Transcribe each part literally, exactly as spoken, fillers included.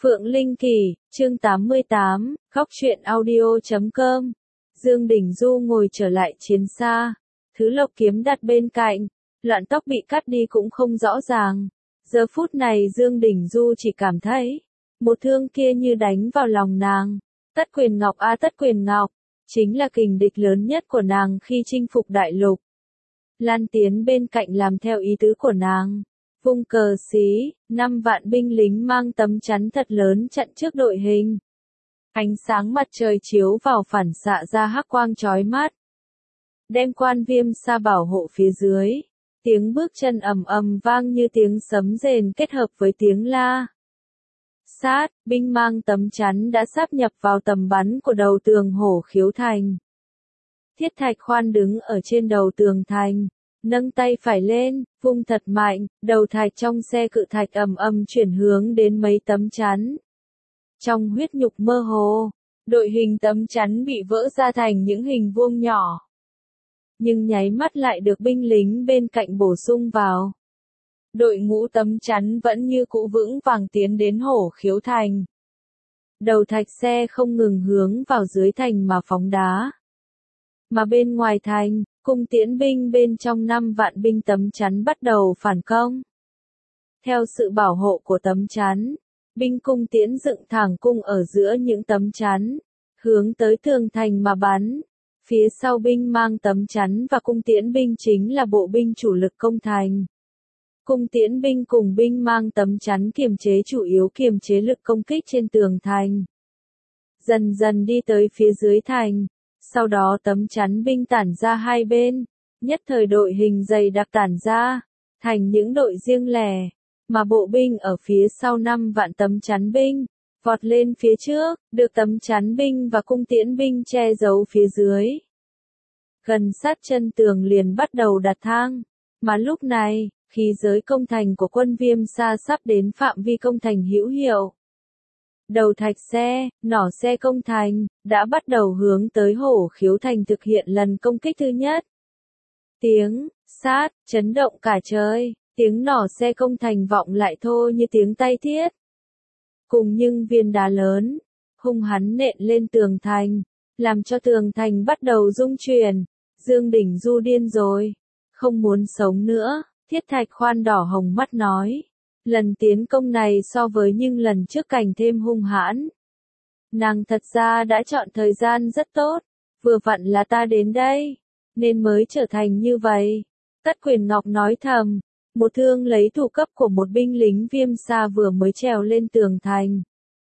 Phượng Linh Kỳ, chương tám mươi tám, khóc chuyện audio chấm com. Dương Đình Du ngồi trở lại chiến xa. Thứ Lộc kiếm đặt bên cạnh. Loạn tóc bị cắt đi cũng không rõ ràng. Giờ phút này Dương Đình Du chỉ cảm thấy. Một thương kia như đánh vào lòng nàng. Tất Quyền Ngọc a Tất Quyền Ngọc. Chính là kình địch lớn nhất của nàng khi chinh phục đại lục. Lan tiến bên cạnh làm theo ý tứ của nàng. Vung cờ xí, năm vạn binh lính mang tấm chắn thật lớn chặn trước đội hình. Ánh sáng mặt trời chiếu vào phản xạ ra hắc quang chói mắt. Đem Quan Viêm Sa bảo hộ phía dưới. Tiếng bước chân ầm ầm vang như tiếng sấm rền kết hợp với tiếng la. Sát, binh mang tấm chắn đã sáp nhập vào tầm bắn của đầu tường Hổ Khiếu Thành. Thiết Thạch Khoan đứng ở trên đầu tường thành. Nâng tay phải lên, vung thật mạnh, đầu thạch trong xe cự thạch ầm ầm chuyển hướng đến mấy tấm chắn. Trong huyết nhục mơ hồ, đội hình tấm chắn bị vỡ ra thành những hình vuông nhỏ. Nhưng nháy mắt lại được binh lính bên cạnh bổ sung vào. Đội ngũ tấm chắn vẫn như cũ vững vàng tiến đến Hổ Khiếu Thành. Đầu thạch xe không ngừng hướng vào dưới thành mà phóng đá. Mà bên ngoài thành, cung tiễn binh bên trong năm vạn binh tấm chắn bắt đầu phản công. Theo sự bảo hộ của tấm chắn, binh cung tiễn dựng thẳng cung ở giữa những tấm chắn, hướng tới tường thành mà bắn. Phía sau binh mang tấm chắn và cung tiễn binh chính là bộ binh chủ lực công thành. Cung tiễn binh cùng binh mang tấm chắn kiềm chế chủ yếu kiềm chế lực công kích trên tường thành. Dần dần đi tới phía dưới thành. Sau đó tấm chắn binh tản ra hai bên, nhất thời đội hình dày đặc tản ra, thành những đội riêng lẻ, mà bộ binh ở phía sau năm vạn tấm chắn binh, vọt lên phía trước, được tấm chắn binh và cung tiễn binh che giấu phía dưới. Gần sát chân tường liền bắt đầu đặt thang, mà lúc này, khí giới công thành của quân Viêm Sa sắp đến phạm vi công thành hữu hiệu. Đầu thạch xe, nỏ xe công thành, đã bắt đầu hướng tới Hổ Khiếu Thành thực hiện lần công kích thứ nhất. Tiếng, sát, chấn động cả trời, tiếng nỏ xe công thành vọng lại thô như tiếng tay thiết. Cùng những viên đá lớn, hung hãn nện lên tường thành, làm cho tường thành bắt đầu rung chuyển. Dương Đình Du điên rồi, không muốn sống nữa, Thiết Thạch Khoan đỏ hồng mắt nói. Lần tiến công này so với những lần trước càng thêm hung hãn. Nàng thật ra đã chọn thời gian rất tốt, vừa vặn là ta đến đây, nên mới trở thành như vậy. Tất Quyền Ngọc nói thầm, một thương lấy thủ cấp của một binh lính Viêm Sa vừa mới trèo lên tường thành.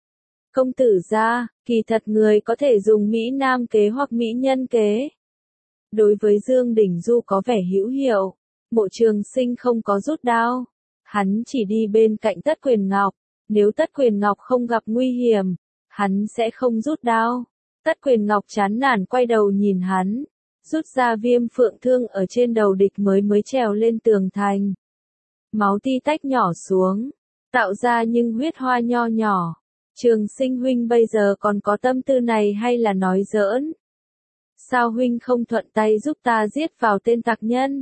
Công tử gia, kỳ thật người có thể dùng Mỹ Nam kế hoặc Mỹ Nhân kế. Đối với Dương Đình Du có vẻ hữu hiệu, Mộ Trường Sinh không có rút đao. Hắn chỉ đi bên cạnh Tất Quyền Ngọc, nếu Tất Quyền Ngọc không gặp nguy hiểm, hắn sẽ không rút đao. Tất Quyền Ngọc chán nản quay đầu nhìn hắn, rút ra Viêm Phượng thương ở trên đầu địch mới mới trèo lên tường thành. Máu ti tách nhỏ xuống, tạo ra những huyết hoa nho nhỏ. Trường Sinh huynh bây giờ còn có tâm tư này hay là nói giỡn? Sao huynh không thuận tay giúp ta giết vào tên tặc nhân?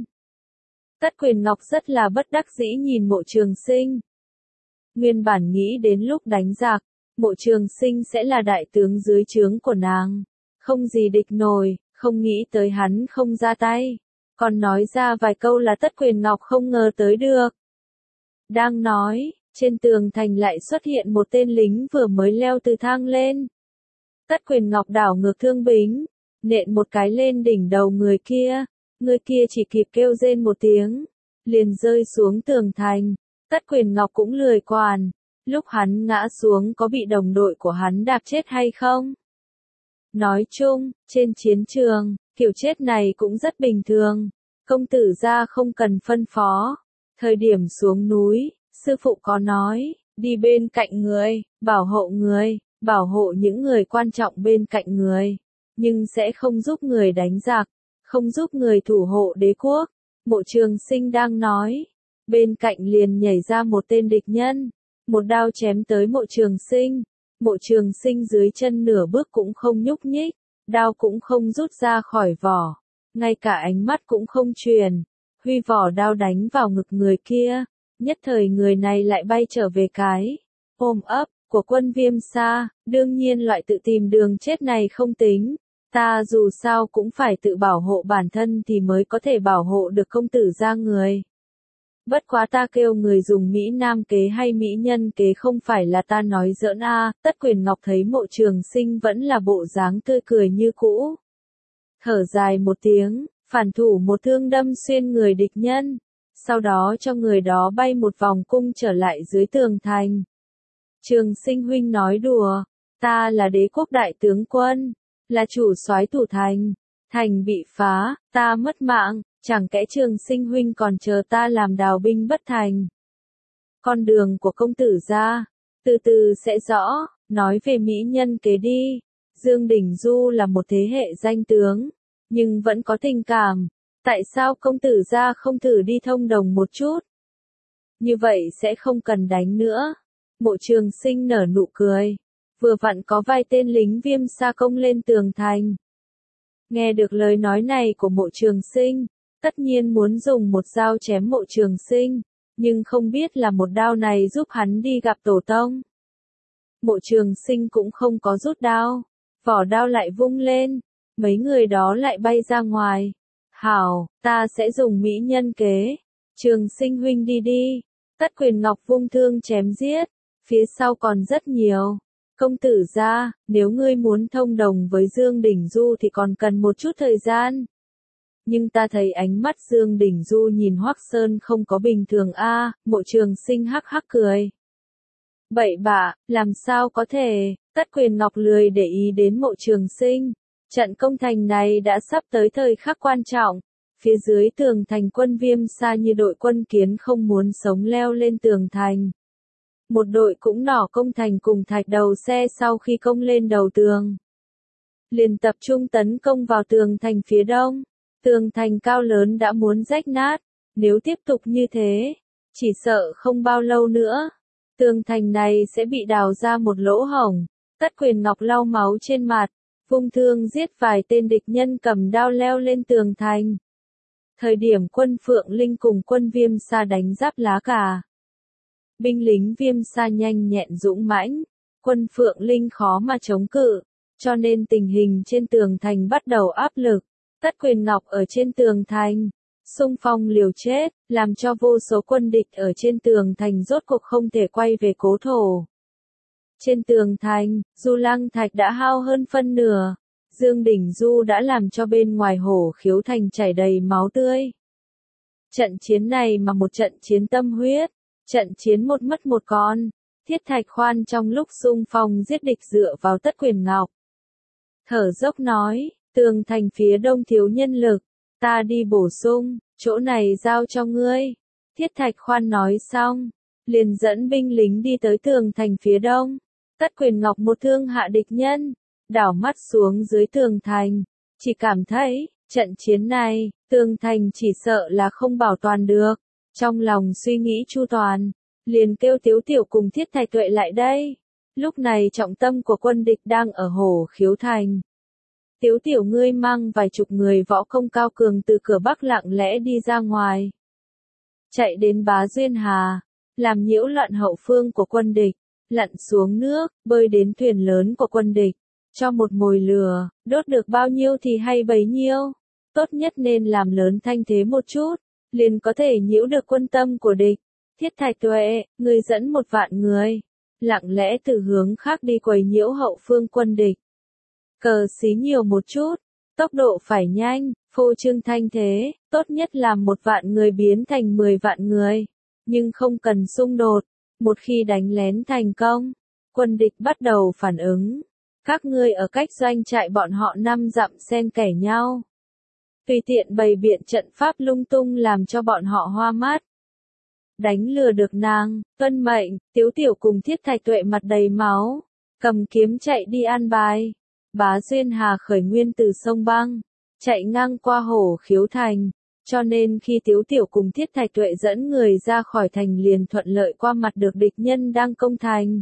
Tất Quyền Ngọc rất là bất đắc dĩ nhìn Mộ Trường Sinh. Nguyên bản nghĩ đến lúc đánh giặc, Mộ Trường Sinh sẽ là đại tướng dưới trướng của nàng. Không gì địch nổi, không nghĩ tới hắn không ra tay. Còn nói ra vài câu là Tất Quyền Ngọc không ngờ tới được. Đang nói, trên tường thành lại xuất hiện một tên lính vừa mới leo từ thang lên. Tất Quyền Ngọc đảo ngược thương bính, nện một cái lên đỉnh đầu người kia. Người kia chỉ kịp kêu rên một tiếng, liền rơi xuống tường thành. Tất Quyền Ngọc cũng lười quản, lúc hắn ngã xuống có bị đồng đội của hắn đạp chết hay không? Nói chung, trên chiến trường, kiểu chết này cũng rất bình thường. Công tử gia không cần phân phó. Thời điểm xuống núi, sư phụ có nói, đi bên cạnh người, bảo hộ người, bảo hộ những người quan trọng bên cạnh người, nhưng sẽ không giúp người đánh giặc. Không giúp người thủ hộ đế quốc. Mộ Trường Sinh đang nói. Bên cạnh liền nhảy ra một tên địch nhân. Một đao chém tới Mộ Trường Sinh. Mộ Trường Sinh dưới chân nửa bước cũng không nhúc nhích. Đao cũng không rút ra khỏi vỏ. Ngay cả ánh mắt cũng không truyền. Huy vỏ đao đánh vào ngực người kia. Nhất thời người này lại bay trở về cái. Ôm ấp, của quân Viêm Sa, đương nhiên loại tự tìm đường chết này không tính. Ta dù sao cũng phải tự bảo hộ bản thân thì mới có thể bảo hộ được công tử gia người. Bất quá ta kêu người dùng Mỹ Nam kế hay Mỹ Nhân kế không phải là ta nói giỡn a. Tất Quyền Ngọc thấy Mộ Trường Sinh vẫn là bộ dáng tươi cười như cũ. Thở dài một tiếng, phản thủ một thương đâm xuyên người địch nhân, sau đó cho người đó bay một vòng cung trở lại dưới tường thành. Trường Sinh huynh nói đùa, ta là đế quốc đại tướng quân, là chủ soái thủ thành, thành bị phá, ta mất mạng, chẳng kẽ Trường Sinh huynh còn chờ ta làm đào binh bất thành. Con đường của công tử gia, từ từ sẽ rõ, nói về mỹ nhân kế đi. Dương Đình Du là một thế hệ danh tướng, nhưng vẫn có tình cảm, tại sao công tử gia không thử đi thông đồng một chút? Như vậy sẽ không cần đánh nữa. Mộ Trường Sinh nở nụ cười, vừa vặn có vài tên lính Viêm Sa công lên tường thành. Nghe được lời nói này của Mộ Trường Sinh, tất nhiên muốn dùng một dao chém Mộ Trường Sinh, nhưng không biết là một đao này giúp hắn đi gặp tổ tông. Mộ Trường Sinh cũng không có rút đao, vỏ đao lại vung lên, mấy người đó lại bay ra ngoài. Hảo, ta sẽ dùng mỹ nhân kế. Trường Sinh huynh đi đi. Tất Quyền Ngọc vung thương chém giết, phía sau còn rất nhiều. Công tử gia, nếu ngươi muốn thông đồng với Dương Đình Du thì còn cần một chút thời gian. Nhưng ta thấy ánh mắt Dương Đình Du nhìn Hoắc Sơn không có bình thường a. Mộ Trường Sinh hắc hắc cười. Bậy bạ, làm sao có thể? Tất Quyền Ngọc lười để ý đến Mộ Trường Sinh. Trận công thành này đã sắp tới thời khắc quan trọng. Phía dưới tường thành quân Viêm Sa như đội quân kiến không muốn sống leo lên tường thành. Một đội cũng nỏ công thành cùng thạch đầu xe sau khi công lên đầu tường. Liền tập trung tấn công vào tường thành phía đông. Tường thành cao lớn đã muốn rách nát. Nếu tiếp tục như thế, chỉ sợ không bao lâu nữa, tường thành này sẽ bị đào ra một lỗ hổng. Tất Quyền Ngọc lau máu trên mặt, vung thương giết vài tên địch nhân cầm đao leo lên tường thành. Thời điểm quân Phượng Linh cùng quân Viêm Sa đánh giáp lá cà. Binh lính Viêm Sa nhanh nhẹn dũng mãnh, quân Phượng Linh khó mà chống cự, cho nên tình hình trên tường thành bắt đầu áp lực. Tất Quyền Ngọc ở trên tường thành, xung phong liều chết, làm cho vô số quân địch ở trên tường thành rốt cuộc không thể quay về cố thổ. Trên tường thành, Du Lăng Thạch đã hao hơn phân nửa. Dương Đình Du đã làm cho bên ngoài Hổ Khiếu thành chảy đầy máu tươi. Trận chiến này mà một trận chiến tâm huyết, trận chiến một mất một con. Thiết Thạch Khoan trong lúc xung phong giết địch dựa vào Tất Quyền Ngọc. Thở dốc nói, tường thành phía đông thiếu nhân lực, ta đi bổ sung, chỗ này giao cho ngươi. Thiết Thạch Khoan nói xong, liền dẫn binh lính đi tới tường thành phía đông. Tất Quyền Ngọc một thương hạ địch nhân, đảo mắt xuống dưới tường thành, chỉ cảm thấy, trận chiến này, tường thành chỉ sợ là không bảo toàn được. Trong lòng suy nghĩ chu toàn, liền kêu Tiếu Tiểu cùng Thiết Thạch Tuệ lại đây. Lúc này trọng tâm của quân địch đang ở Hổ Khiếu thành. Tiếu Tiểu ngươi mang vài chục người võ công cao cường từ cửa Bắc lặng lẽ đi ra ngoài. Chạy đến Bá Duyên Hà, làm nhiễu loạn hậu phương của quân địch, lặn xuống nước, bơi đến thuyền lớn của quân địch, cho một mồi lửa, đốt được bao nhiêu thì hay bấy nhiêu. Tốt nhất nên làm lớn thanh thế một chút, liền có thể nhiễu được quân tâm của địch. Thiết Thạch Tuệ, người dẫn một vạn người, lặng lẽ từ hướng khác đi quấy nhiễu hậu phương quân địch. Cờ xí nhiều một chút, tốc độ phải nhanh, phô trương thanh thế, tốt nhất làm một vạn người biến thành mười vạn người, nhưng không cần xung đột. Một khi đánh lén thành công, quân địch bắt đầu phản ứng. Các ngươi ở cách doanh trại bọn họ năm dặm xen kẽ nhau. Tùy tiện bày biện trận pháp lung tung làm cho bọn họ hoa mắt. Đánh lừa được nàng, tuân mệnh, Tiếu Tiểu cùng Thiết Thạch Tuệ mặt đầy máu, cầm kiếm chạy đi an bài. Bá Duyên Hà khởi nguyên từ sông băng, chạy ngang qua Hổ Khiếu thành, cho nên khi Tiếu Tiểu cùng Thiết Thạch Tuệ dẫn người ra khỏi thành liền thuận lợi qua mặt được địch nhân đang công thành.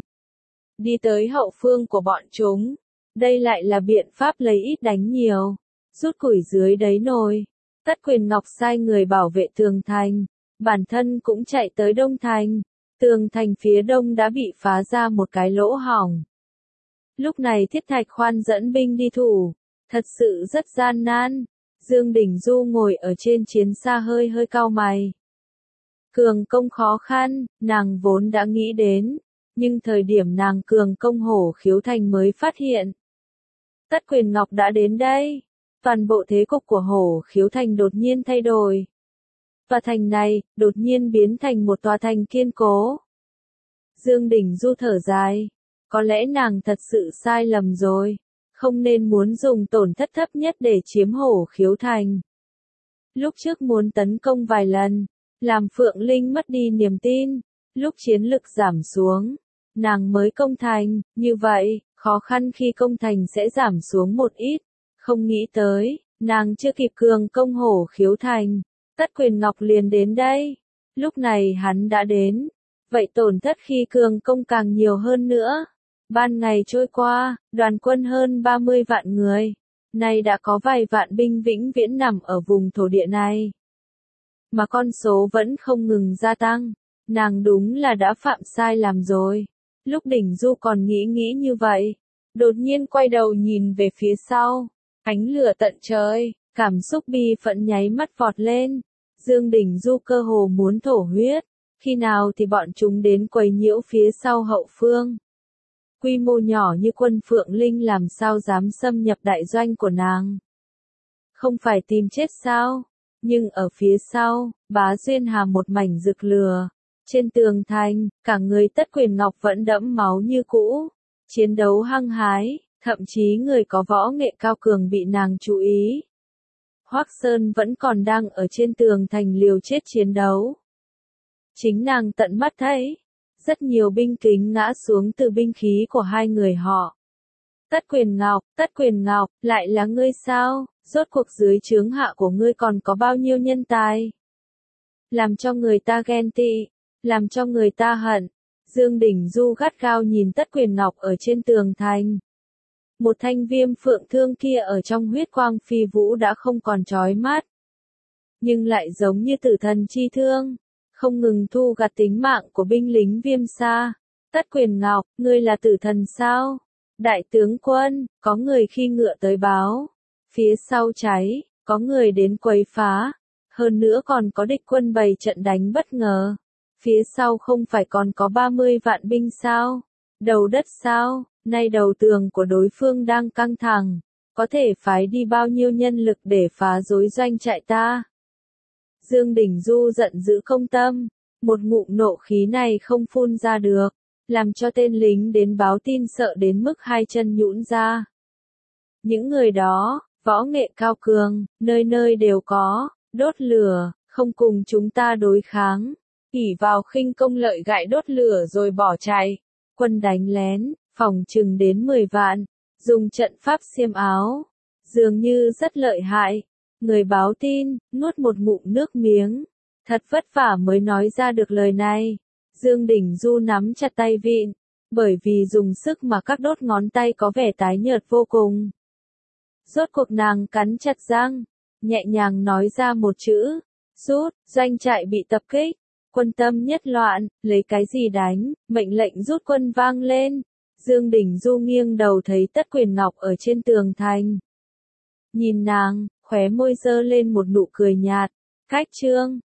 Đi tới hậu phương của bọn chúng, đây lại là biện pháp lấy ít đánh nhiều, rút củi dưới đáy nồi. Tất Quyền Ngọc sai người bảo vệ tường thành, bản thân cũng chạy tới Đông Thành, Tường thành phía đông đã bị phá ra một cái lỗ hổng. Lúc này Thiết Thạch Khoan dẫn binh đi thủ, thật sự rất gian nan. Dương Đình Du ngồi ở trên chiến xa hơi hơi cau mày. Cường công khó khăn, nàng vốn đã nghĩ đến, nhưng thời điểm nàng cường công Hổ Khiếu Thành mới phát hiện. Tất Quyền Ngọc đã đến đây, toàn bộ thế cục của Hổ Khiếu Thành đột nhiên thay đổi. Và thành này, đột nhiên biến thành một tòa thành kiên cố. Dương Đình Du thở dài, có lẽ nàng thật sự sai lầm rồi, không nên muốn dùng tổn thất thấp nhất để chiếm Hổ Khiếu Thành. Lúc trước muốn tấn công vài lần, làm Phượng Linh mất đi niềm tin, lúc chiến lực giảm xuống, nàng mới công thành, như vậy, khó khăn khi công thành sẽ giảm xuống một ít, không nghĩ tới, nàng chưa kịp cường công Hổ Khiếu Thành, Tất Quyền Ngọc liền đến đây, lúc này hắn đã đến, vậy tổn thất khi cường công càng nhiều hơn nữa. Ban ngày trôi qua, đoàn quân hơn ba mươi vạn người, nay đã có vài vạn binh vĩnh viễn nằm ở vùng thổ địa này. Mà con số vẫn không ngừng gia tăng, nàng đúng là đã phạm sai làm rồi. Lúc Đình Du còn nghĩ nghĩ như vậy, đột nhiên quay đầu nhìn về phía sau, ánh lửa tận trời, cảm xúc bi phẫn nháy mắt vọt lên. Dương Đình Du cơ hồ muốn thổ huyết, khi nào thì bọn chúng đến quấy nhiễu phía sau hậu phương. Quy mô nhỏ như quân Phượng Linh làm sao dám xâm nhập đại doanh của nàng. Không phải tìm chết sao, nhưng ở phía sau, Bá Duyên Hà một mảnh rực lửa. Trên tường thành, cả người Tất Quyền Ngọc vẫn đẫm máu như cũ. Chiến đấu hăng hái, thậm chí người có võ nghệ cao cường bị nàng chú ý. Hoắc Sơn vẫn còn đang ở trên tường thành liều chết chiến đấu. Chính nàng tận mắt thấy. Rất nhiều binh kính ngã xuống từ binh khí của hai người họ. Tất Quyền Ngọc, Tất Quyền Ngọc, lại là ngươi sao? Rốt cuộc dưới trướng hạ của ngươi còn có bao nhiêu nhân tài? Làm cho người ta ghen tị, làm cho người ta hận. Dương Đình Du gắt gao nhìn Tất Quyền Ngọc ở trên tường thành. Một thanh viêm phượng thương kia ở trong huyết quang phi vũ đã không còn chói mắt. Nhưng lại giống như tử thần chi thương. Không ngừng thu gặt tính mạng của binh lính Viêm Sa. Tất Quyền Ngọc, ngươi là tử thần sao? Đại tướng quân, có người khi ngựa tới báo. Phía sau cháy, có người đến quấy phá. Hơn nữa còn có địch quân bày trận đánh bất ngờ. Phía sau không phải còn có ba mươi vạn binh sao? Đầu đất sao? Nay đầu tường của đối phương đang căng thẳng. Có thể phái đi bao nhiêu nhân lực để phá rối doanh trại ta? Dương Đình Du giận dữ không tâm, một ngụm nộ khí này không phun ra được, làm cho tên lính đến báo tin sợ đến mức hai chân nhũn ra. Những người đó, võ nghệ cao cường, nơi nơi đều có, đốt lửa, không cùng chúng ta đối kháng, ỷ vào khinh công lợi gại đốt lửa rồi bỏ chạy. Quân đánh lén, phòng chừng đến mười vạn, dùng trận pháp xiêm áo, dường như rất lợi hại. Người báo tin, nuốt một ngụm nước miếng. Thật vất vả mới nói ra được lời này. Dương Đình Du nắm chặt tay vịn, bởi vì dùng sức mà các đốt ngón tay có vẻ tái nhợt vô cùng. Rốt cuộc nàng cắn chặt răng, nhẹ nhàng nói ra một chữ, rút, doanh trại bị tập kích. Quân tâm nhất loạn, lấy cái gì đánh, mệnh lệnh rút quân vang lên. Dương Đình Du nghiêng đầu thấy Tất Quyền Ngọc ở trên tường thành. Nhìn nàng, khóe môi giơ lên một nụ cười nhạt, cách trương,